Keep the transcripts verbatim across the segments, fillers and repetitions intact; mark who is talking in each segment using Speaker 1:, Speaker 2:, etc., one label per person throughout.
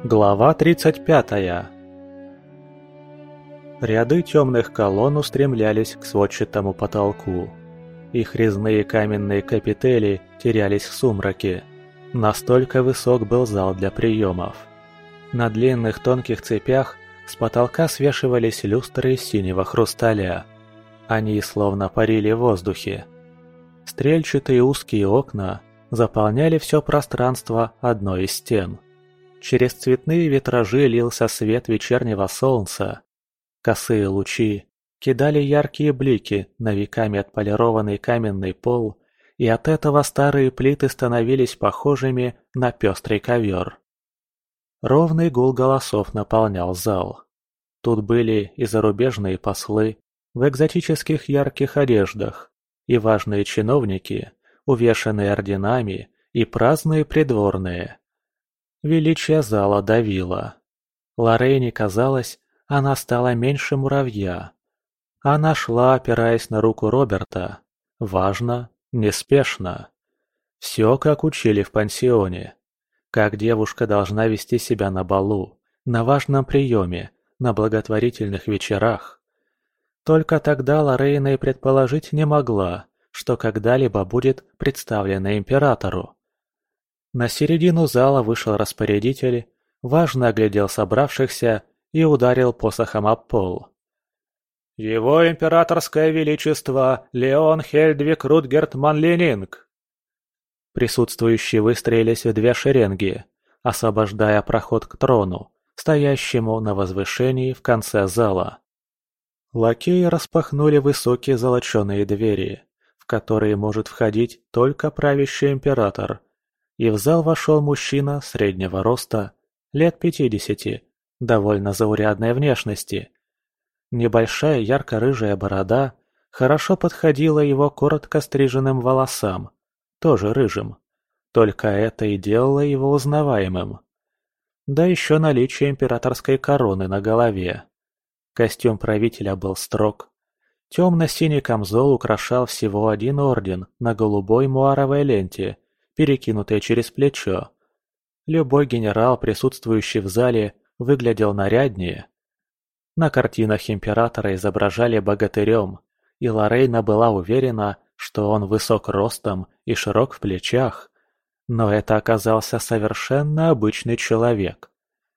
Speaker 1: Глава тридцать пятая. Ряды темных колонн устремлялись к сводчатому потолку. Их резные каменные капители терялись в сумраке. Настолько высок был зал для приемов. На длинных тонких цепях с потолка свешивались люстры из синего хрусталя. Они словно парили в воздухе. Стрельчатые узкие окна заполняли все пространство одной из стен. Через цветные витражи лился свет вечернего солнца. Косые лучи кидали яркие блики на веками отполированный каменный пол, и от этого старые плиты становились похожими на пестрый ковер. Ровный гул голосов наполнял зал. Тут были и зарубежные послы в экзотических ярких одеждах, и важные чиновники, увешанные орденами, и праздные придворные. Величие зала давило. Лорейне казалось, она стала меньше муравья. Она шла, опираясь на руку Роберта. Важно, неспешно. Все, как учили в пансионе. Как девушка должна вести себя на балу, на важном приеме, на благотворительных вечерах. Только тогда Лорейна и предположить не могла, что когда-либо будет представлена императору. На середину зала вышел распорядитель, важно оглядел собравшихся и ударил посохом об пол. «Его императорское величество Леон Хельдвиг Рутгерт Манлининг!» Присутствующие выстроились в две шеренги, освобождая проход к трону, стоящему на возвышении в конце зала. Лакеи распахнули высокие золоченые двери, в которые может входить только правящий император, и в зал вошел мужчина среднего роста, лет пятидесяти, довольно заурядной внешности. Небольшая ярко-рыжая борода хорошо подходила его коротко стриженным волосам, тоже рыжим, только это и делало его узнаваемым. Да еще наличие императорской короны на голове. Костюм правителя был строг. Темно-синий камзол украшал всего один орден на голубой муаровой ленте, перекинутой через плечо. Любой генерал, присутствующий в зале, выглядел наряднее. На картинах императора изображали богатырем, и Лорейна была уверена, что он высок ростом и широк в плечах. Но это оказался совершенно обычный человек.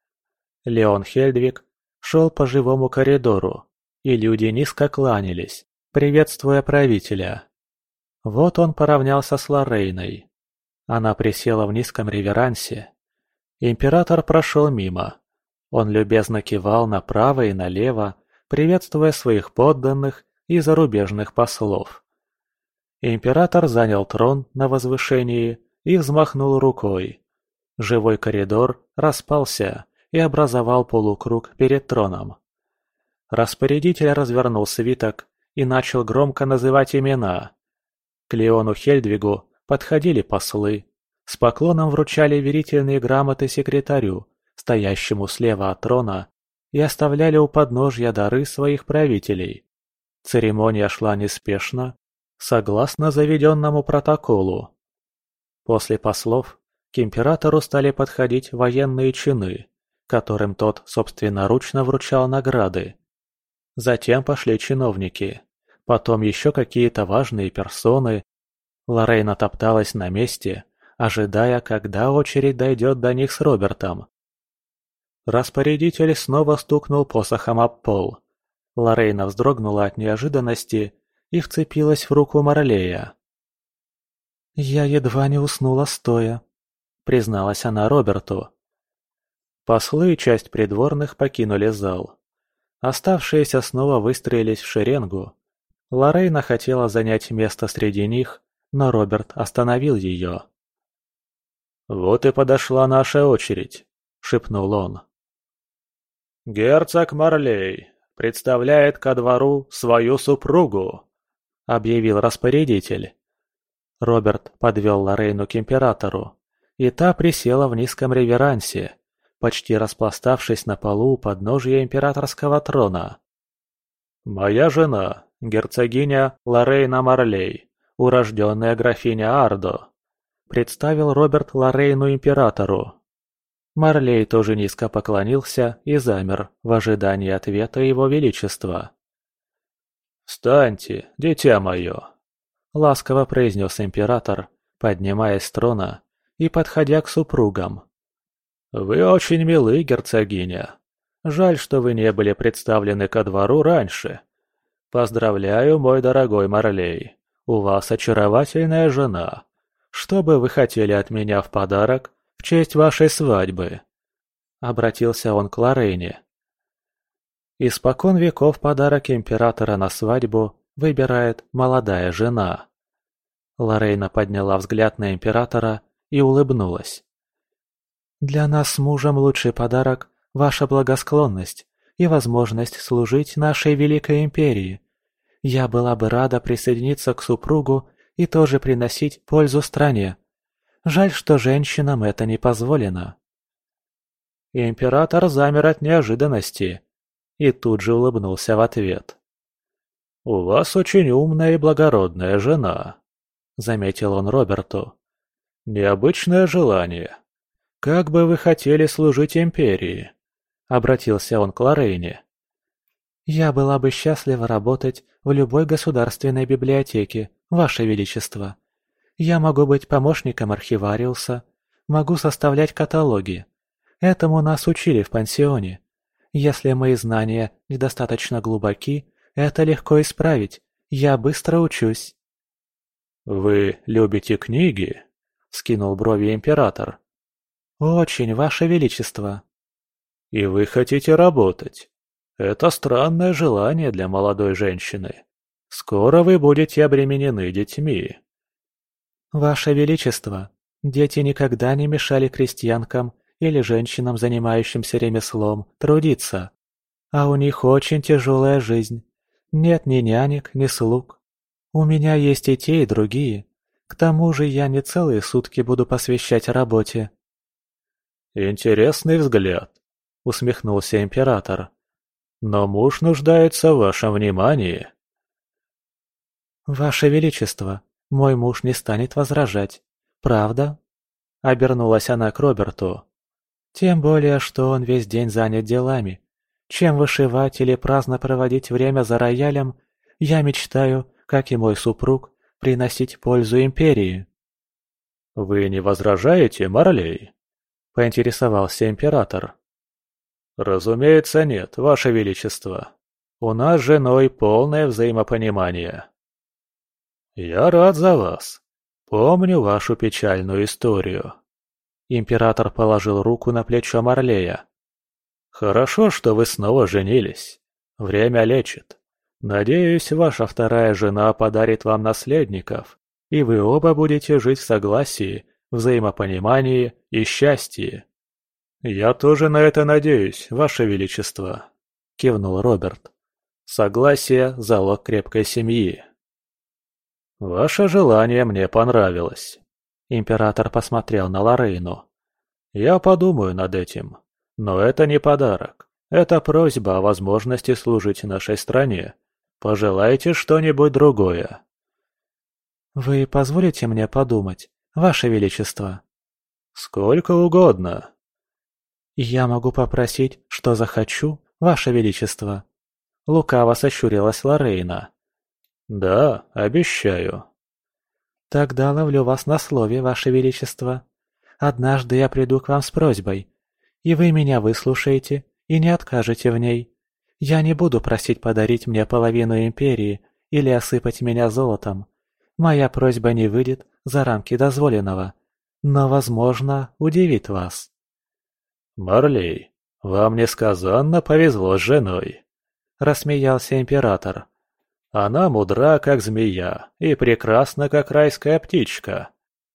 Speaker 1: Леон Хельдвиг шел по живому коридору, и люди низко кланялись, приветствуя правителя. Вот он поравнялся с Лорейной. Она присела в низком реверансе. Император прошел мимо. Он любезно кивал направо и налево, приветствуя своих подданных и зарубежных послов. Император занял трон на возвышении и взмахнул рукой. Живой коридор распался и образовал полукруг перед троном. Распорядитель развернул свиток и начал громко называть имена. К Леону Хельдвигу подходили послы, с поклоном вручали верительные грамоты секретарю, стоящему слева от трона, и оставляли у подножья дары своих правителей. Церемония шла неспешно, согласно заведенному протоколу. После послов к императору стали подходить военные чины, которым тот собственноручно вручал награды. Затем пошли чиновники, потом еще какие-то важные персоны. Лорейна топталась на месте, ожидая, когда очередь дойдет до них с Робертом. Распорядитель снова стукнул посохом об пол. Лорейна вздрогнула от неожиданности и вцепилась в руку Марлея. «Я едва не уснула стоя», — призналась она Роберту. Послы и часть придворных покинули зал. Оставшиеся снова выстроились в шеренгу. Лорейна хотела занять место среди них, но Роберт остановил ее. «Вот и подошла наша очередь», — шепнул он. «Герцог Марлей представляет ко двору свою супругу», — объявил распорядитель. Роберт подвел Лорейну к императору, и та присела в низком реверансе, почти распластавшись на полу у подножия императорского трона. «Моя жена, герцогиня Лорейна Марлей, урожденная графиня Ардо», — представил Роберт Лорейну императору. Марлей тоже низко поклонился и замер в ожидании ответа его величества. «Встаньте, дитя мое!» — ласково произнес император, поднимаясь с трона и подходя к супругам. «Вы очень милы, герцогиня. Жаль, что вы не были представлены ко двору раньше. Поздравляю, мой дорогой Марлей. У вас очаровательная жена. Что бы вы хотели от меня в подарок в честь вашей свадьбы?» Обратился он к Лорейне. Испокон веков подарок императора на свадьбу выбирает молодая жена. Лорейна подняла взгляд на императора и улыбнулась. «Для нас с мужем лучший подарок – ваша благосклонность и возможность служить нашей великой империи. Я была бы рада присоединиться к супругу и тоже приносить пользу стране. Жаль, что женщинам это не позволено». Император замер от неожиданности и тут же улыбнулся в ответ. «У вас очень умная и благородная жена», — заметил он Роберту. «Необычное желание. Как бы вы хотели служить империи?» — обратился он к Лорейне. «Я была бы счастлива работать в любой государственной библиотеке, Ваше Величество. Я могу быть помощником архивариуса, могу составлять каталоги. Этому нас учили в пансионе. Если мои знания недостаточно глубоки, это легко исправить. Я быстро учусь». «Вы любите книги?» — вскинул брови император. «Очень, Ваше Величество». «И вы хотите работать? Это странное желание для молодой женщины. Скоро вы будете обременены детьми». «Ваше Величество, дети никогда не мешали крестьянкам или женщинам, занимающимся ремеслом, трудиться. А у них очень тяжелая жизнь. Нет ни нянек, ни слуг. У меня есть и те, и другие. К тому же я не целые сутки буду посвящать работе». «Интересный взгляд», — усмехнулся император. «Но муж нуждается в вашем внимании». «Ваше Величество, мой муж не станет возражать. Правда?» — обернулась она к Роберту. «Тем более, что он весь день занят делами. Чем вышивать или праздно проводить время за роялем, я мечтаю, как и мой супруг, приносить пользу империи». «Вы не возражаете, Марлей?» — поинтересовался император. «Разумеется, нет, Ваше Величество. У нас с женой полное взаимопонимание». «Я рад за вас. Помню вашу печальную историю». Император положил руку на плечо Марлея. «Хорошо, что вы снова женились. Время лечит. Надеюсь, ваша вторая жена подарит вам наследников, и вы оба будете жить в согласии, взаимопонимании и счастье». «Я тоже на это надеюсь, Ваше Величество», — кивнул Роберт. «Согласие — залог крепкой семьи». «Ваше желание мне понравилось». Император посмотрел на Лорейну. «Я подумаю над этим. Но это не подарок. Это просьба о возможности служить нашей стране. Пожелайте что-нибудь другое». «Вы позволите мне подумать, Ваше Величество?» «Сколько угодно». «Я могу попросить, что захочу, Ваше Величество?» Лукаво сощурилась Лорейна. «Да, обещаю». «Тогда ловлю вас на слове, Ваше Величество. Однажды я приду к вам с просьбой, и вы меня выслушаете и не откажете в ней. Я не буду просить подарить мне половину империи или осыпать меня золотом. Моя просьба не выйдет за рамки дозволенного, но, возможно, удивит вас». «Марлей, вам несказанно повезло с женой», — рассмеялся император. «Она мудра, как змея, и прекрасна, как райская птичка».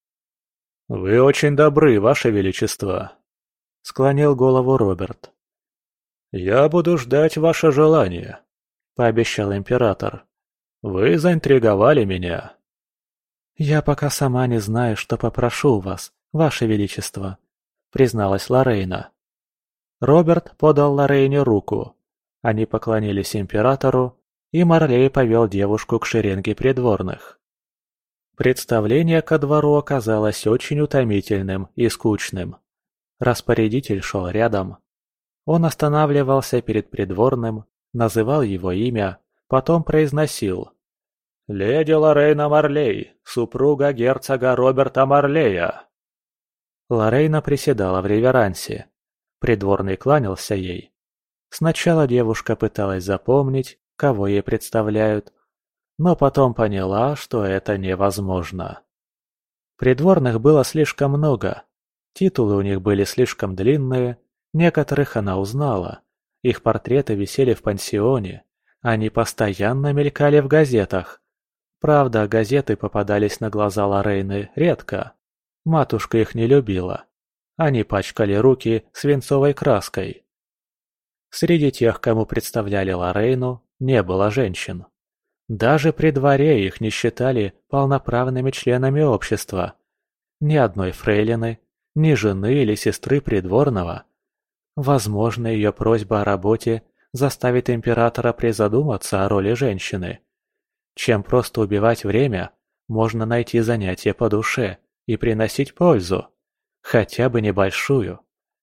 Speaker 1: «Вы очень добры, Ваше Величество», — склонил голову Роберт. «Я буду ждать ваше желание», — пообещал император. «Вы заинтриговали меня». «Я пока сама не знаю, что попрошу у вас, Ваше Величество», — призналась Лорейна. Роберт подал Лорейне руку. Они поклонились императору, и Марлей повел девушку к шеренге придворных. Представление ко двору оказалось очень утомительным и скучным. Распорядитель шел рядом. Он останавливался перед придворным, называл его имя, потом произносил: «Леди Лорейна Марлей, супруга герцога Роберта Марлея». Лорейна приседала в реверансе. Придворный кланялся ей. Сначала девушка пыталась запомнить, кого ей представляют, но потом поняла, что это невозможно. Придворных было слишком много, титулы у них были слишком длинные, некоторых она узнала, их портреты висели в пансионе, они постоянно мелькали в газетах. Правда, газеты попадались на глаза Лорейны редко. Матушка их не любила. Они пачкали руки свинцовой краской. Среди тех, кому представляли Лорейну, не было женщин. Даже при дворе их не считали полноправными членами общества. Ни одной фрейлины, ни жены или сестры придворного. Возможно, ее просьба о работе заставит императора призадуматься о роли женщины. Чем просто убивать время, можно найти занятие по душе и приносить пользу, хотя бы небольшую.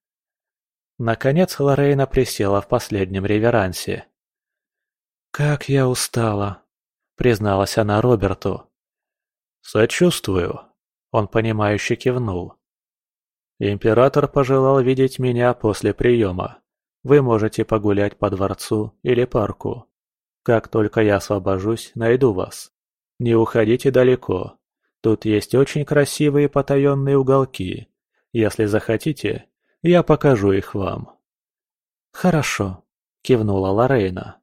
Speaker 1: Наконец Лорейна присела в последнем реверансе. «Как я устала», — призналась она Роберту. «Сочувствую», — он понимающе кивнул. «Император пожелал видеть меня после приема. Вы можете погулять по дворцу или парку. Как только я освобожусь, найду вас. Не уходите далеко. Тут есть очень красивые потаенные уголки. Если захотите, я покажу их вам». «Хорошо», — кивнула Лорейна.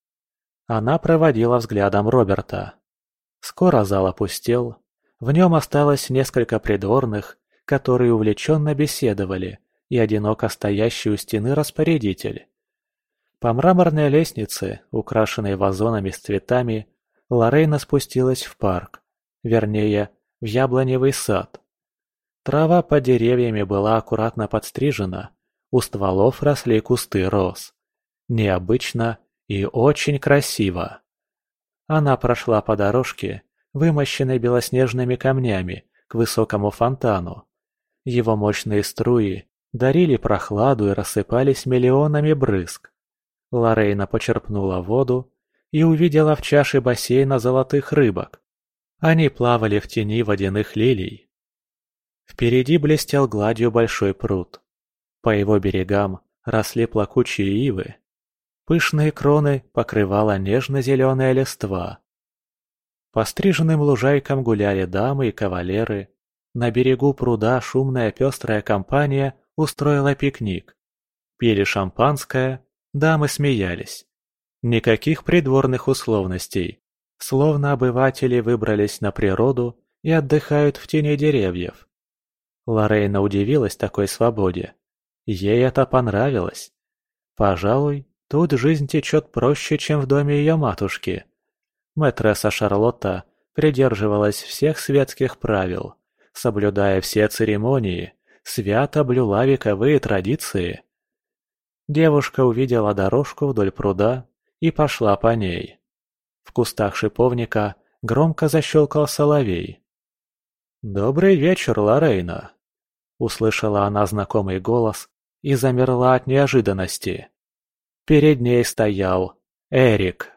Speaker 1: Она проводила взглядом Роберта. Скоро зал опустел. В нем осталось несколько придворных, которые увлеченно беседовали, и одиноко стоящий у стены распорядитель. По мраморной лестнице, украшенной вазонами с цветами, Лорейна спустилась в парк, вернее, в яблоневый сад. Трава под деревьями была аккуратно подстрижена, у стволов росли кусты роз. Необычно и очень красиво. Она прошла по дорожке, вымощенной белоснежными камнями, к высокому фонтану. Его мощные струи дарили прохладу и рассыпались миллионами брызг. Лорейна почерпнула воду и увидела в чаше бассейна золотых рыбок. Они плавали в тени водяных лилий. Впереди блестел гладью большой пруд. По его берегам росли плакучие ивы. Пышные кроны покрывала нежно-зеленая листва. По стриженным лужайкам гуляли дамы и кавалеры. На берегу пруда шумная пестрая компания устроила пикник. Пили шампанское, дамы смеялись. Никаких придворных условностей. Словно обыватели выбрались на природу и отдыхают в тени деревьев. Лорейна удивилась такой свободе. Ей это понравилось. Пожалуй, тут жизнь течет проще, чем в доме ее матушки. Мэтресса Шарлотта придерживалась всех светских правил, соблюдая все церемонии, свято блюла вековые традиции. Девушка увидела дорожку вдоль пруда и пошла по ней. В кустах шиповника громко защелкал соловей. «Добрый вечер, Лорейна!» Услышала она знакомый голос и замерла от неожиданности. Перед ней стоял Эрик.